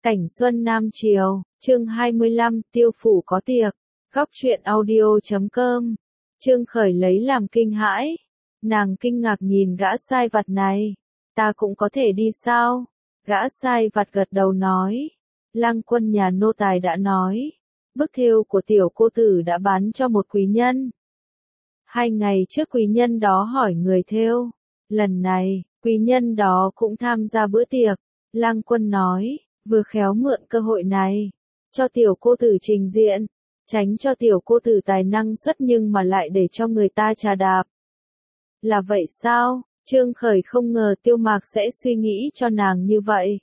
Cảnh xuân Nam Triều, chương 25, tiêu phủ có tiệc, góc truyện audio.com. Trương Khởi lấy làm kinh hãi, nàng kinh ngạc nhìn gã sai vặt này, ta cũng có thể đi sao? Gã sai vặt gật đầu nói, lang quân nhà nô tài đã nói, bức thêu của tiểu cô tử đã bán cho một quý nhân. 2 ngày trước quý nhân đó hỏi người thêu, lần này, quý nhân đó cũng tham gia bữa tiệc, lang quân nói, vừa khéo mượn cơ hội này, cho tiểu cô tử trình diện, tránh cho tiểu cô tử tài năng xuất nhưng mà lại để cho người ta trà đạp. Là vậy sao? Trương Khởi không ngờ Tiêu Mạc sẽ suy nghĩ cho nàng như vậy.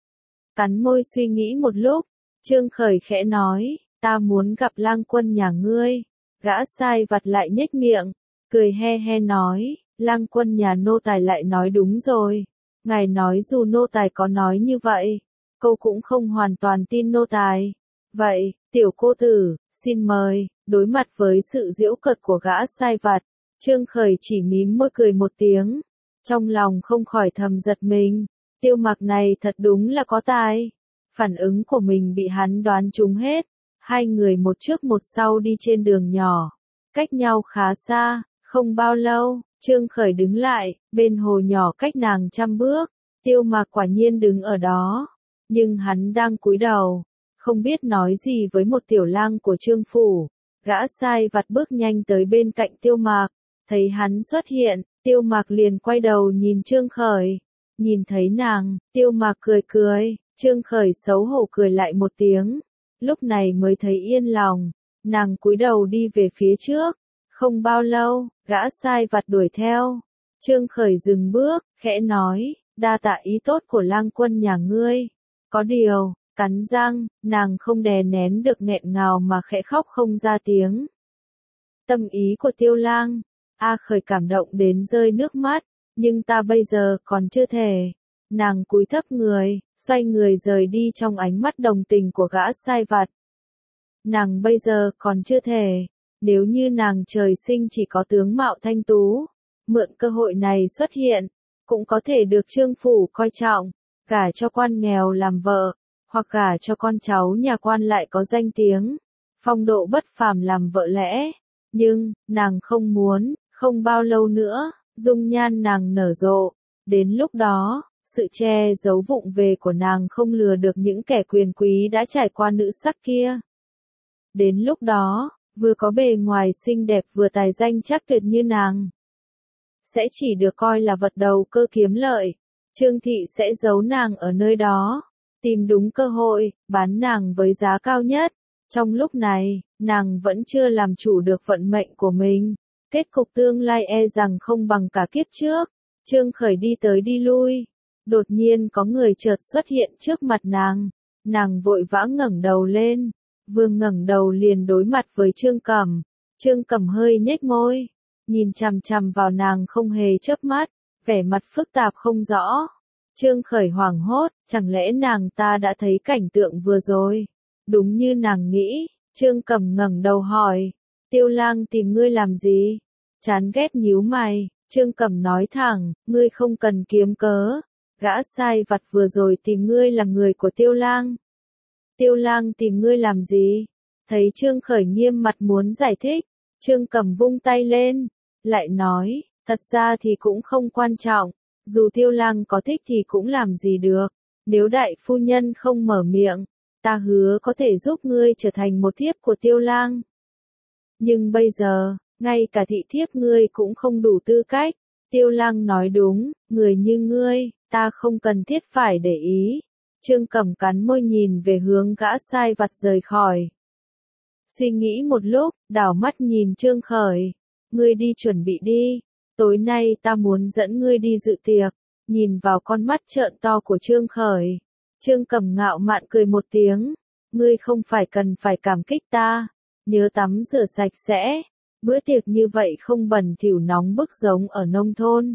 Cắn môi suy nghĩ một lúc, Trương Khởi khẽ nói, ta muốn gặp lang quân nhà ngươi. Gã sai vặt lại nhếch miệng, cười he he nói, lang quân nhà nô tài lại nói đúng rồi. Ngài nói dù nô tài có nói như vậy, cô cũng không hoàn toàn tin nô tài. Vậy, tiểu cô tử, xin mời. Đối mặt với sự giễu cợt của gã sai vặt, Trương Khởi chỉ mím môi cười một tiếng, trong lòng không khỏi thầm giật mình, Tiêu Mạc này thật đúng là có tài. Phản ứng của mình bị hắn đoán trúng hết, 2 người một trước một sau đi trên đường nhỏ, cách nhau khá xa, không bao lâu, Trương Khởi đứng lại, bên hồ nhỏ cách nàng 100 bước, Tiêu Mạc quả nhiên đứng ở đó, nhưng hắn đang cúi đầu, không biết nói gì với một tiểu lang của Trương phủ. Gã sai vặt bước nhanh tới bên cạnh Tiêu Mạc, thấy hắn xuất hiện, Tiêu Mạc liền quay đầu nhìn Trương Khởi, nhìn thấy nàng, Tiêu Mạc cười cười, Trương Khởi xấu hổ cười lại một tiếng, lúc này mới thấy yên lòng, nàng cúi đầu đi về phía trước, không bao lâu, gã sai vặt đuổi theo, Trương Khởi dừng bước, khẽ nói, đa tạ ý tốt của lang quân nhà ngươi, có điều, cắn răng, nàng không đè nén được nghẹn ngào mà khẽ khóc không ra tiếng. Tâm ý của Tiêu lang, A Khởi cảm động đến rơi nước mắt, nhưng ta bây giờ còn chưa thể. Nàng cúi thấp người, xoay người rời đi trong ánh mắt đồng tình của gã sai vặt. Nàng bây giờ còn chưa thể, nếu như nàng trời sinh chỉ có tướng mạo thanh tú, mượn cơ hội này xuất hiện, cũng có thể được Trương phủ coi trọng, gả cho quan nghèo làm vợ, hoặc gả cho con cháu nhà quan lại có danh tiếng, phong độ bất phàm làm vợ lẽ. Nhưng, nàng không muốn, không bao lâu nữa, dung nhan nàng nở rộ, đến lúc đó, sự che giấu vụng về của nàng không lừa được những kẻ quyền quý đã trải qua nữ sắc kia. Đến lúc đó, vừa có bề ngoài xinh đẹp vừa tài danh chắc tuyệt như nàng, sẽ chỉ được coi là vật đầu cơ kiếm lợi. Trương thị sẽ giấu nàng ở nơi đó, tìm đúng cơ hội, bán nàng với giá cao nhất. Trong lúc này, nàng vẫn chưa làm chủ được vận mệnh của mình. Kết cục tương lai e rằng không bằng cả kiếp trước. Trương Khởi đi tới đi lui. Đột nhiên có người chợt xuất hiện trước mặt nàng. Nàng vội vã ngẩng đầu lên. Vừa ngẩng đầu liền đối mặt với Trương Cẩm. Trương Cẩm hơi nhếch môi, nhìn chằm chằm vào nàng không hề chớp mắt, vẻ mặt phức tạp không rõ. Trương Khởi hoảng hốt, chẳng lẽ nàng ta đã thấy cảnh tượng vừa rồi? Đúng như nàng nghĩ, Trương Cẩm ngẩng đầu hỏi, Tiêu lang tìm ngươi làm gì? Chán ghét nhíu mày, Trương Cẩm nói thẳng, ngươi không cần kiếm cớ, gã sai vặt vừa rồi tìm ngươi là người của Tiêu lang. Tiêu lang tìm ngươi làm gì? Thấy Trương Khởi nghiêm mặt muốn giải thích, Trương Cẩm vung tay lên, lại nói, thật ra thì cũng không quan trọng, dù Tiêu lang có thích thì cũng làm gì được, nếu đại phu nhân không mở miệng, ta hứa có thể giúp ngươi trở thành một thiếp của Tiêu lang. Nhưng bây giờ, ngay cả thị thiếp ngươi cũng không đủ tư cách. Tiêu lang nói đúng, người như ngươi, ta không cần thiết phải để ý. Trương Cẩm cắn môi nhìn về hướng gã sai vặt rời khỏi. Suy nghĩ một lúc, đảo mắt nhìn Trương Khởi. Ngươi đi chuẩn bị đi, tối nay ta muốn dẫn ngươi đi dự tiệc. Nhìn vào con mắt trợn to của Trương Khởi, Trương Cẩm ngạo mạn cười một tiếng. Ngươi không phải cần phải cảm kích ta, nhớ tắm rửa sạch sẽ. Bữa tiệc như vậy không bẩn thỉu nóng bức giống ở nông thôn.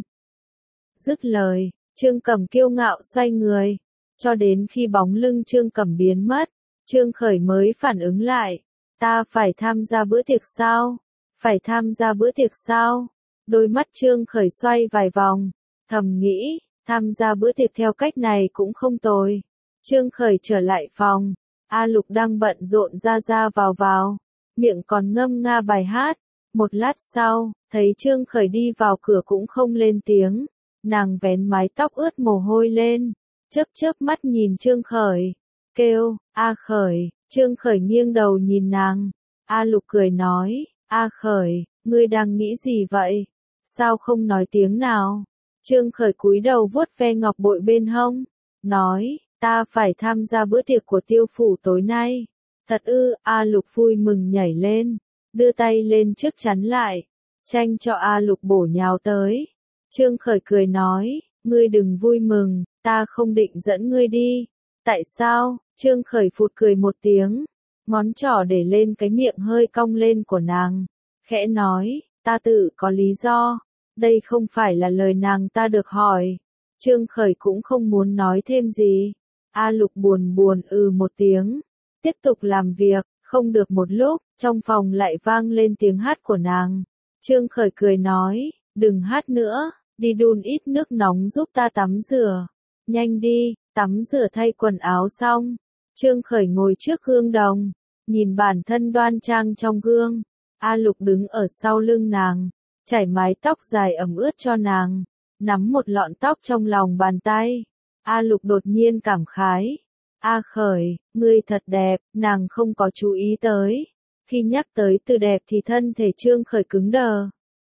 Dứt lời, Trương Cẩm kiêu ngạo xoay người, cho đến khi bóng lưng Trương Cẩm biến mất, Trương Khởi mới phản ứng lại. Ta phải tham gia bữa tiệc sao? Phải tham gia bữa tiệc sao? Đôi mắt Trương Khởi xoay vài vòng, thầm nghĩ, tham gia bữa tiệc theo cách này cũng không tồi. Trương Khởi trở lại phòng, A Lục đang bận rộn ra ra vào, miệng còn ngâm nga bài hát. Một lát sau, thấy Trương Khởi đi vào cửa cũng không lên tiếng, nàng vén mái tóc ướt mồ hôi lên, chớp chớp mắt nhìn Trương Khởi, kêu, A Khởi. Trương Khởi nghiêng đầu nhìn nàng, A Lục cười nói, A Khởi, ngươi đang nghĩ gì vậy? Sao không nói tiếng nào? Trương Khởi cúi đầu vuốt ve ngọc bội bên hông, nói, ta phải tham gia bữa tiệc của Tiêu phủ tối nay. Thật ư? A Lục vui mừng nhảy lên, đưa tay lên trước chắn lại, tranh cho A Lục bổ nhào tới. Trương Khởi cười nói, ngươi đừng vui mừng, ta không định dẫn ngươi đi. Tại sao? Trương Khởi phụt cười một tiếng, ngón trỏ để lên cái miệng hơi cong lên của nàng, khẽ nói, ta tự có lý do. Đây không phải là lời nàng ta được hỏi. Trương Khởi cũng không muốn nói thêm gì. A Lục buồn buồn một tiếng, tiếp tục làm việc. Không được một lúc, trong phòng lại vang lên tiếng hát của nàng. Trương Khởi cười nói, đừng hát nữa, đi đun ít nước nóng giúp ta tắm rửa. Nhanh đi, tắm rửa thay quần áo xong. Trương Khởi ngồi trước gương đồng, nhìn bản thân đoan trang trong gương. A Lục đứng ở sau lưng nàng, chải mái tóc dài ẩm ướt cho nàng, nắm một lọn tóc trong lòng bàn tay. A Lục đột nhiên cảm khái. A Khởi, ngươi thật đẹp, nàng không có chú ý tới. Khi nhắc tới từ đẹp thì thân thể Trương Khởi cứng đờ.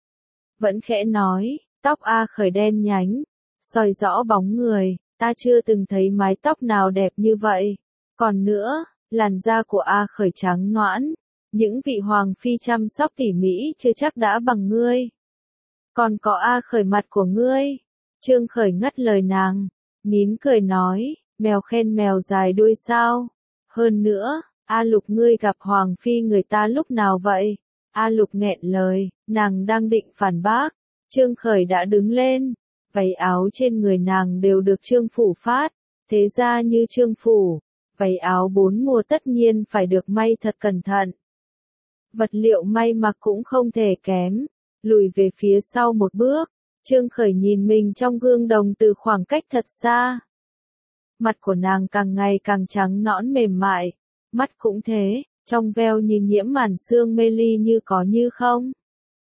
Vẫn khẽ nói, tóc A Khởi đen nhánh, soi rõ bóng người, ta chưa từng thấy mái tóc nào đẹp như vậy. Còn nữa, làn da của A Khởi trắng nõn, những vị hoàng phi chăm sóc tỉ mỉ chưa chắc đã bằng ngươi. Còn có A Khởi mặt của ngươi. Trương Khởi ngắt lời nàng, nín cười nói, mèo khen mèo dài đuôi sao. Hơn nữa, A Lục ngươi gặp hoàng phi người ta lúc nào vậy? A Lục nghẹn lời, nàng đang định phản bác. Trương Khởi đã đứng lên, váy áo trên người nàng đều được Trương phủ phát, thế ra như Trương phủ, váy áo 4 mùa tất nhiên phải được may thật cẩn thận. Vật liệu may mặc cũng không thể kém. Lùi về phía sau một bước, Trương Khởi nhìn mình trong gương đồng từ khoảng cách thật xa. Mặt của nàng càng ngày càng trắng nõn mềm mại, mắt cũng thế, trong veo như nhiễm màn sương mê ly như có như không.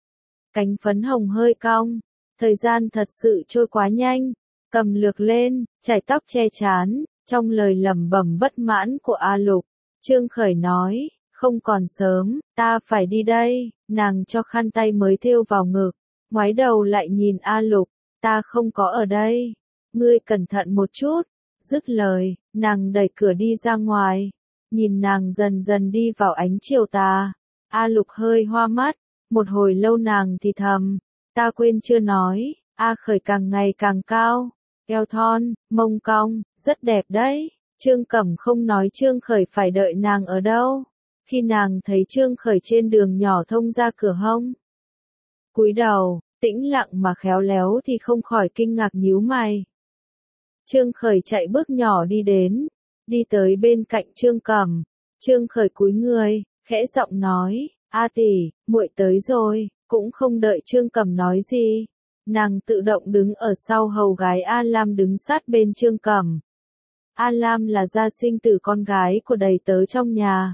Cánh phấn hồng hơi cong, thời gian thật sự trôi quá nhanh, cầm lược lên, chải tóc che trán, trong lời lẩm bẩm bất mãn của A Lục, Trương Khởi nói, không còn sớm, ta phải đi đây. Nàng cho khăn tay mới thêu vào ngực, ngoái đầu lại nhìn A Lục, ta không có ở đây, ngươi cẩn thận một chút. Dứt lời, nàng đẩy cửa đi ra ngoài, nhìn nàng dần dần đi vào ánh chiều tà. A Lục hơi hoa mắt, một hồi lâu nàng thì thầm, ta quên chưa nói, A Khởi càng ngày càng cao, eo thon, mông cong, rất đẹp đấy. Trương Cẩm không nói Trương Khởi phải đợi nàng ở đâu. Khi nàng thấy Trương Khởi trên đường nhỏ thông ra cửa hông, cúi đầu, tĩnh lặng mà khéo léo thì không khỏi kinh ngạc nhíu mày. Trương Khởi chạy bước nhỏ đi tới bên cạnh Trương Cẩm. Trương Khởi cúi người, khẽ giọng nói, A tỷ, muội tới rồi. Cũng không đợi Trương Cẩm nói gì, nàng tự động đứng ở sau hầu gái A Lam đứng sát bên Trương Cẩm. A Lam là gia sinh tử con gái của đầy tớ trong nhà,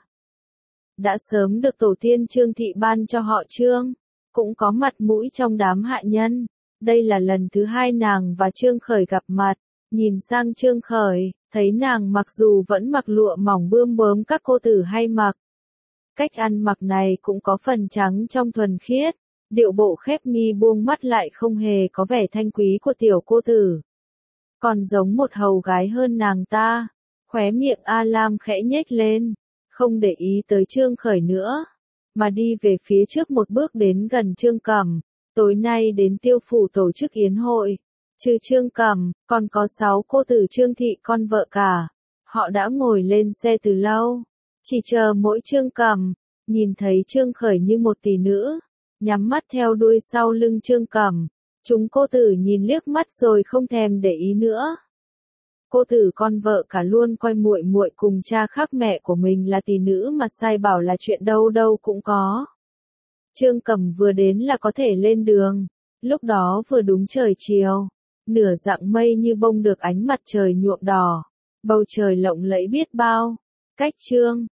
đã sớm được tổ tiên Trương thị ban cho họ Trương, cũng có mặt mũi trong đám hạ nhân. Đây là lần thứ hai nàng và Trương Khởi gặp mặt. Nhìn sang Trương Khởi, thấy nàng mặc dù vẫn mặc lụa mỏng bươm bướm các cô tử hay mặc. Cách ăn mặc này cũng có phần trắng trong thuần khiết, điệu bộ khép mi buông mắt lại không hề có vẻ thanh quý của tiểu cô tử. Còn giống một hầu gái hơn nàng ta. Khóe miệng A Lam khẽ nhếch lên, không để ý tới Trương Khởi nữa, mà đi về phía trước một bước đến gần Trương Cẩm. Tối nay đến Tiêu phủ tổ chức yến hội. Trừ Trương Cẩm, còn có 6 cô tử Trương thị con vợ cả. Họ đã ngồi lên xe từ lâu, chỉ chờ mỗi Trương Cẩm. Nhìn thấy Trương Khởi như một tỷ nữ, nhắm mắt theo đuôi sau lưng Trương Cẩm. Chúng cô tử nhìn liếc mắt rồi không thèm để ý nữa. Cô tử con vợ cả luôn coi muội muội cùng cha khác mẹ của mình là tỷ nữ mà sai bảo là chuyện đâu đâu cũng có. Trương Cẩm vừa đến là có thể lên đường. Lúc đó vừa đúng trời chiều, nửa dạng mây như bông được ánh mặt trời nhuộm đỏ. Bầu trời lộng lẫy biết bao. Cách chương